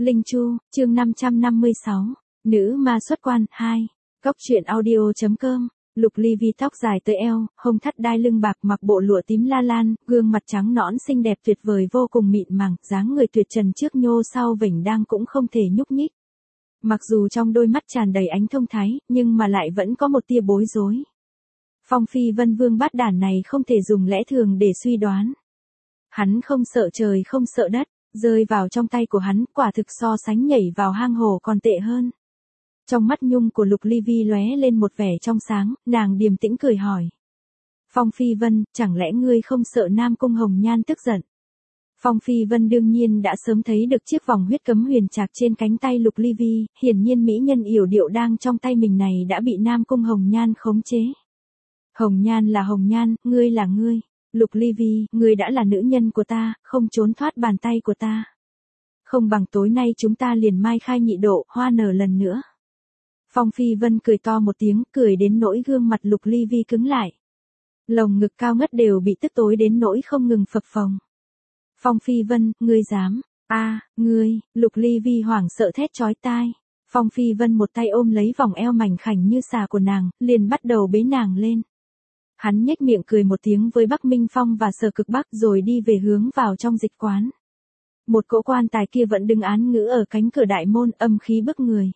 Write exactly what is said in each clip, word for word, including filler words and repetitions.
Linh Chu, chương năm trăm năm mươi sáu, Nữ ma xuất quan, hai. Góc truyện audio.com, Lục Ly Vi tóc dài tới eo, hông thắt đai lưng bạc, mặc bộ lụa tím la lan, gương mặt trắng nõn xinh đẹp tuyệt vời vô cùng mịn màng, dáng người tuyệt trần trước nhô sau vểnh đang cũng không thể nhúc nhích. Mặc dù trong đôi mắt tràn đầy ánh thông thái, nhưng mà lại vẫn có một tia bối rối. Phong Phi Vân vương bát đản này không thể dùng lẽ thường để suy đoán. Hắn không sợ trời không sợ đất, rơi vào trong tay của hắn, quả thực so sánh nhảy vào hang hồ còn tệ hơn. Trong mắt nhung của Lục Ly Vi lóe lên một vẻ trong sáng, nàng điềm tĩnh cười hỏi. Phong Phi Vân, chẳng lẽ ngươi không sợ Nam Cung Hồng Nhan tức giận? Phong Phi Vân đương nhiên đã sớm thấy được chiếc vòng huyết cấm huyền trạc trên cánh tay Lục Ly Vi, hiển nhiên mỹ nhân yểu điệu đang trong tay mình này đã bị Nam Cung Hồng Nhan khống chế. Hồng Nhan là Hồng Nhan, ngươi là ngươi. Lục Ly Vi, ngươi đã là nữ nhân của ta, không trốn thoát bàn tay của ta. Không bằng tối nay chúng ta liền mai khai nhị độ, hoa nở lần nữa. Phong Phi Vân cười to một tiếng, cười đến nỗi gương mặt Lục Ly Vi cứng lại. Lồng ngực cao ngất đều bị tức tối đến nỗi không ngừng phập phồng. Phong Phi Vân, ngươi dám, a, à, ngươi, Lục Ly Vi hoảng sợ thét chói tai. Phong Phi Vân một tay ôm lấy vòng eo mảnh khảnh như xà của nàng, liền bắt đầu bế nàng lên. Hắn nhếch miệng cười một tiếng với Bắc Minh Phong và Sở Cực Bắc rồi đi về hướng vào trong dịch quán. Một cỗ quan tài kia vẫn đứng án ngữ ở cánh cửa đại môn, âm khí bức người.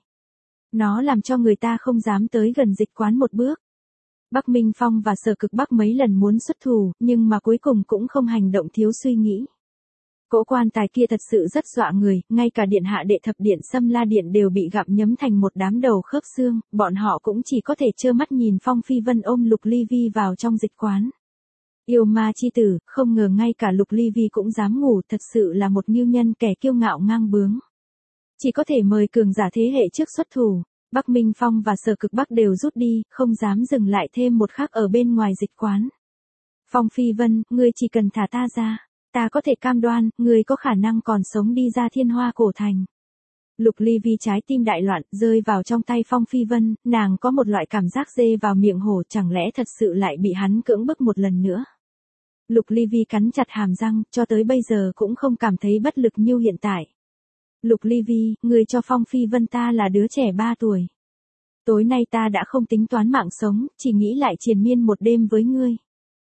Nó làm cho người ta không dám tới gần dịch quán một bước. Bắc Minh Phong và Sở Cực Bắc mấy lần muốn xuất thủ, nhưng mà cuối cùng cũng không hành động thiếu suy nghĩ. Cỗ quan tài kia thật sự rất dọa người, ngay cả điện hạ đệ thập điện Xâm La Điện đều bị gặm nhấm thành một đám đầu khớp xương, bọn họ cũng chỉ có thể trơ mắt nhìn Phong Phi Vân ôm Lục Ly Vi vào trong dịch quán. Yêu ma chi tử, không ngờ ngay cả Lục Ly Vi cũng dám ngủ, thật sự là một ngưu nhân kẻ kiêu ngạo ngang bướng. Chỉ có thể mời cường giả thế hệ trước xuất thủ, Bắc Minh Phong và Sở Cực Bắc đều rút đi, không dám dừng lại thêm một khắc ở bên ngoài dịch quán. Phong Phi Vân, ngươi chỉ cần thả ta ra. Ta có thể cam đoan, người có khả năng còn sống đi ra Thiên Hoa cổ thành. Lục Ly Vi trái tim đại loạn, rơi vào trong tay Phong Phi Vân, nàng có một loại cảm giác dê vào miệng hổ, chẳng lẽ thật sự lại bị hắn cưỡng bức một lần nữa. Lục Ly Vi cắn chặt hàm răng, cho tới bây giờ cũng không cảm thấy bất lực như hiện tại. Lục Ly Vi, người cho Phong Phi Vân ta là đứa trẻ ba tuổi. Tối nay ta đã không tính toán mạng sống, chỉ nghĩ lại triền miên một đêm với ngươi.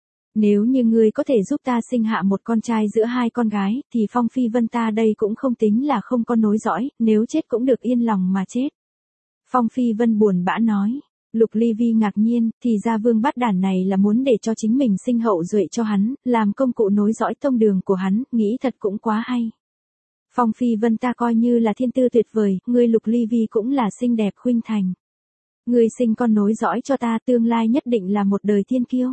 Nếu như ngươi có thể giúp ta sinh hạ một con trai giữa hai con gái, thì Phong Phi Vân ta đây cũng không tính là không có nối dõi, nếu chết cũng được yên lòng mà chết. Phong Phi Vân buồn bã nói. Lục Ly Vi ngạc nhiên, thì ra vương bát đản này là muốn để cho chính mình sinh hậu duệ cho hắn, làm công cụ nối dõi tông đường của hắn, nghĩ thật cũng quá hay. Phong Phi Vân ta coi như là thiên tư tuyệt vời, ngươi Lục Ly Vi cũng là xinh đẹp khuynh thành. Ngươi sinh con nối dõi cho ta, tương lai nhất định là một đời thiên kiêu.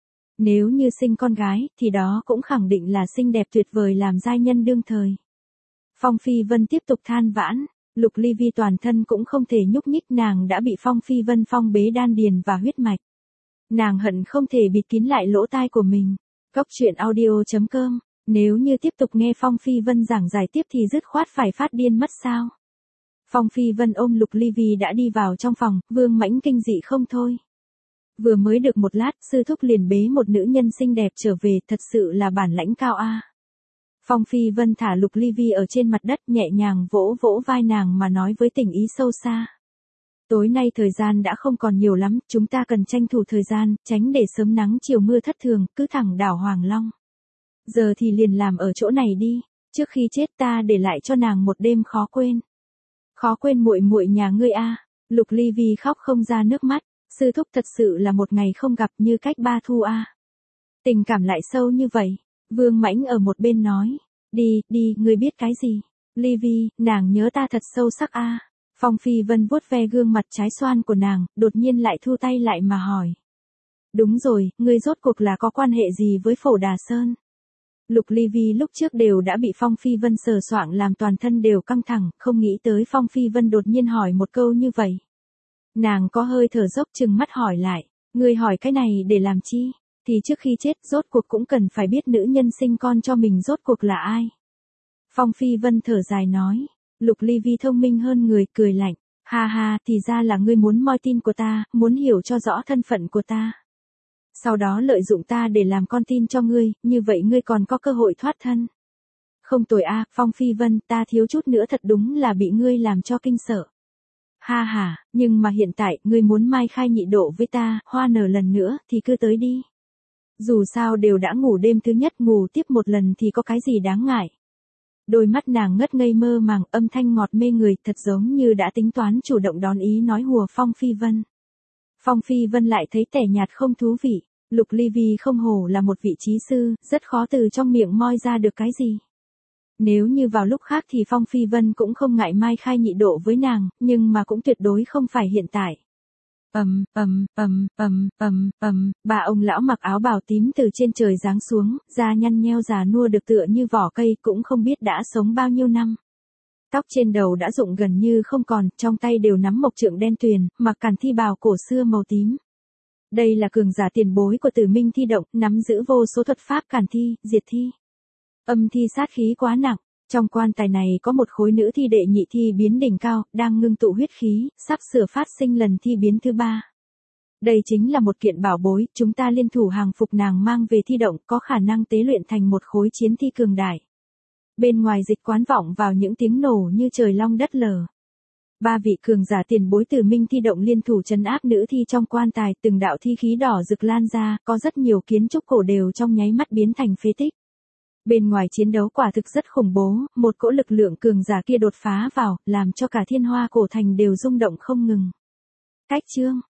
Nếu như sinh con gái, thì đó cũng khẳng định là xinh đẹp tuyệt vời làm giai nhân đương thời. Phong Phi Vân tiếp tục than vãn, Lục Ly Vi toàn thân cũng không thể nhúc nhích, nàng đã bị Phong Phi Vân phong bế đan điền và huyết mạch. Nàng hận không thể bịt kín lại lỗ tai của mình. Góc truyện audio.com, nếu như tiếp tục nghe Phong Phi Vân giảng giải tiếp thì dứt khoát phải phát điên mất sao. Phong Phi Vân ôm Lục Ly Vi đã đi vào trong phòng, Vương Mãnh kinh dị không thôi. Vừa mới được một lát, sư thúc liền bế một nữ nhân xinh đẹp trở về, thật sự là bản lãnh cao a. Phong Phi Vân thả Lục Ly Vi ở trên mặt đất, nhẹ nhàng vỗ vỗ vai nàng mà nói với tình ý sâu xa. Tối nay thời gian đã không còn nhiều lắm, chúng ta cần tranh thủ thời gian, tránh để sớm nắng chiều mưa thất thường, cứ thẳng đảo Hoàng Long. Giờ thì liền làm ở chỗ này đi, trước khi chết ta để lại cho nàng một đêm khó quên. Khó quên muội muội nhà ngươi a. Lục Ly Vi khóc không ra nước mắt. Sư thúc thật sự là một ngày không gặp như cách ba thu a. Tình cảm lại sâu như vậy. Vương Mãnh ở một bên nói. Đi, đi, ngươi biết cái gì? Ly Vi, nàng nhớ ta thật sâu sắc a. Phong Phi Vân vuốt ve gương mặt trái xoan của nàng, đột nhiên lại thu tay lại mà hỏi. Đúng rồi, ngươi rốt cuộc là có quan hệ gì với Phổ Đà Sơn? Lục Ly Vi lúc trước đều đã bị Phong Phi Vân sờ soạng làm toàn thân đều căng thẳng, không nghĩ tới Phong Phi Vân đột nhiên hỏi một câu như vậy. Nàng có hơi thở dốc chừng mắt hỏi lại, ngươi hỏi cái này để làm chi, thì trước khi chết rốt cuộc cũng cần phải biết nữ nhân sinh con cho mình rốt cuộc là ai. Phong Phi Vân thở dài nói, Lục Ly Vi thông minh hơn người, cười lạnh, ha ha, thì ra là ngươi muốn moi tin của ta, muốn hiểu cho rõ thân phận của ta. Sau đó lợi dụng ta để làm con tin cho ngươi, như vậy ngươi còn có cơ hội thoát thân. Không tồi a, Phong Phi Vân, ta thiếu chút nữa thật đúng là bị ngươi làm cho kinh sợ. Ha ha, nhưng mà hiện tại, ngươi muốn mai khai nhị độ với ta, hoa nở lần nữa, thì cứ tới đi. Dù sao đều đã ngủ đêm thứ nhất, ngủ tiếp một lần thì có cái gì đáng ngại. Đôi mắt nàng ngất ngây mơ màng, âm thanh ngọt mê người, thật giống như đã tính toán chủ động đón ý nói hùa Phong Phi Vân. Phong Phi Vân lại thấy tẻ nhạt không thú vị, Lục Ly Vi không hổ là một vị trí sư, rất khó từ trong miệng moi ra được cái gì. Nếu như vào lúc khác thì Phong Phi Vân cũng không ngại mai khai nhị độ với nàng, nhưng mà cũng tuyệt đối không phải hiện tại. Ầm, ầm, ầm, ầm, ầm, ầm, bà ông lão mặc áo bào tím từ trên trời giáng xuống, da nhăn nheo già nua được tựa như vỏ cây, cũng không biết đã sống bao nhiêu năm. Tóc trên đầu đã rụng gần như không còn, trong tay đều nắm mộc trượng đen tuyền, mặc càn thi bào cổ xưa màu tím. Đây là cường giả tiền bối của Tử Minh Thi Động, nắm giữ vô số thuật pháp càn thi, diệt thi. Âm thi sát khí quá nặng, trong quan tài này có một khối nữ thi đệ nhị thi biến đỉnh cao, đang ngưng tụ huyết khí, sắp sửa phát sinh lần thi biến thứ ba. Đây chính là một kiện bảo bối, chúng ta liên thủ hàng phục nàng mang về thi động, có khả năng tế luyện thành một khối chiến thi cường đại. Bên ngoài dịch quán vọng vào những tiếng nổ như trời long đất lở. Ba vị cường giả tiền bối Tử Minh Thi Động liên thủ trấn áp nữ thi trong quan tài, từng đạo thi khí đỏ rực lan ra, có rất nhiều kiến trúc cổ đều trong nháy mắt biến thành phế tích. Bên ngoài chiến đấu quả thực rất khủng bố, một cỗ lực lượng cường giả kia đột phá vào, làm cho cả Thiên Hoa cổ thành đều rung động không ngừng. Cách chương